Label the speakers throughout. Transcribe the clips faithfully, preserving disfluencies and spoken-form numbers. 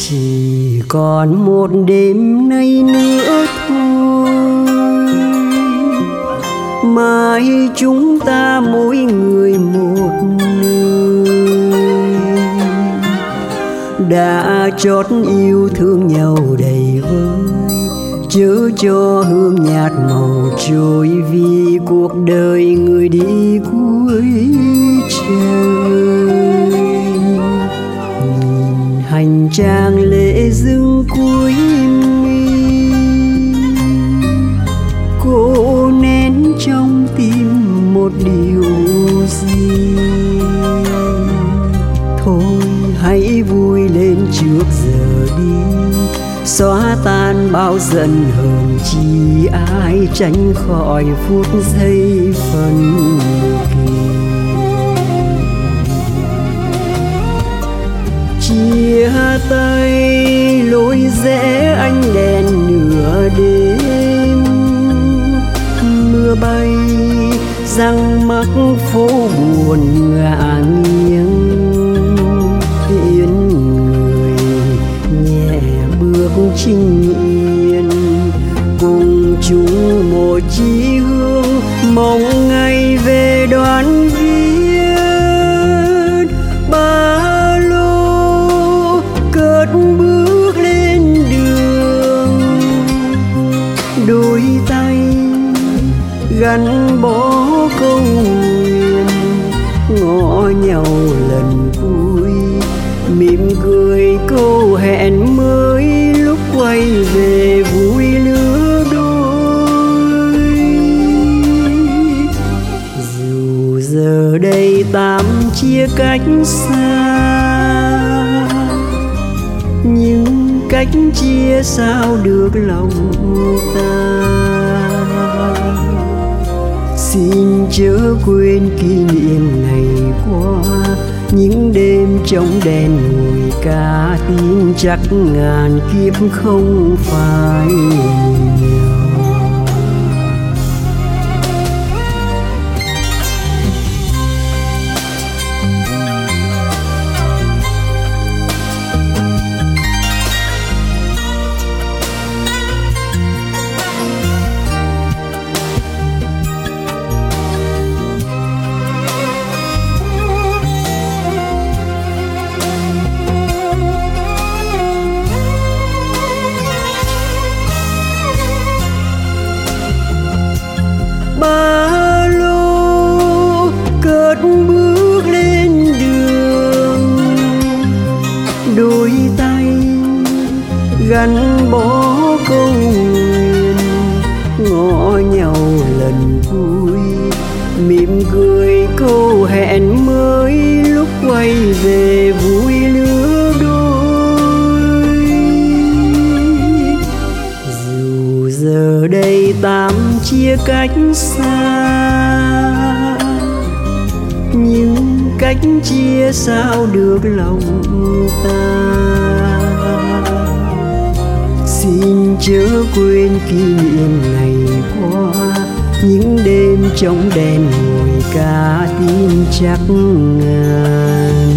Speaker 1: Chỉ còn một đêm nay nữa thôi, mai chúng ta mỗi người một nơi. Đã chót yêu thương nhau đầy vơi, chớ cho hương nhạt màu trôi, vì cuộc đời người đi cuối trời. Nhìn hành trang lệ dâng cuối mi, cô nén trong tim một điều gì. Thôi hãy vui lên trước giờ đi, xóa tan bao giận hờn chi, ai tránh khỏi phút giây phân kỳ. Chia tay lối rẽ ánh đèn nửa đêm, mưa bay răng mắc phố buồn ngả nghiêng. Yên người nhẹ bước chinh yên, cùng chung một chí hướng, mong ngày về đoàn viên. Ba lô cất bước lên đường, đôi tay gắn bó câu nguyện, ngõ nhau lần cuối, mỉm cười câu hẹn mới, lúc quay về vui lứa đôi. Dù giờ đây tạm chia cách xa, nhưng cách chia sao được lòng ta. Xin chớ quên kỷ niệm ngày qua, những đêm trong đèn ngồi ca, tin chắc ngàn kiếp không phải nhau. Ba lô cất bước lên đường, đôi tay gắn bó câu nguyện, ngõ nhau lần cuối, mỉm cười câu hẹn mới, lúc quay về vui lứa đôi. Dù giờ đây tạm chia cách xa, nhưng cách chia sao được lòng ta. Xin chớ quên kỷ niệm ngày qua, những đêm trong đèn ngồi ca, tin chắc ngàn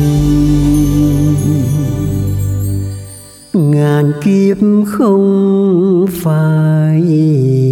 Speaker 1: ngàn kiếp không phải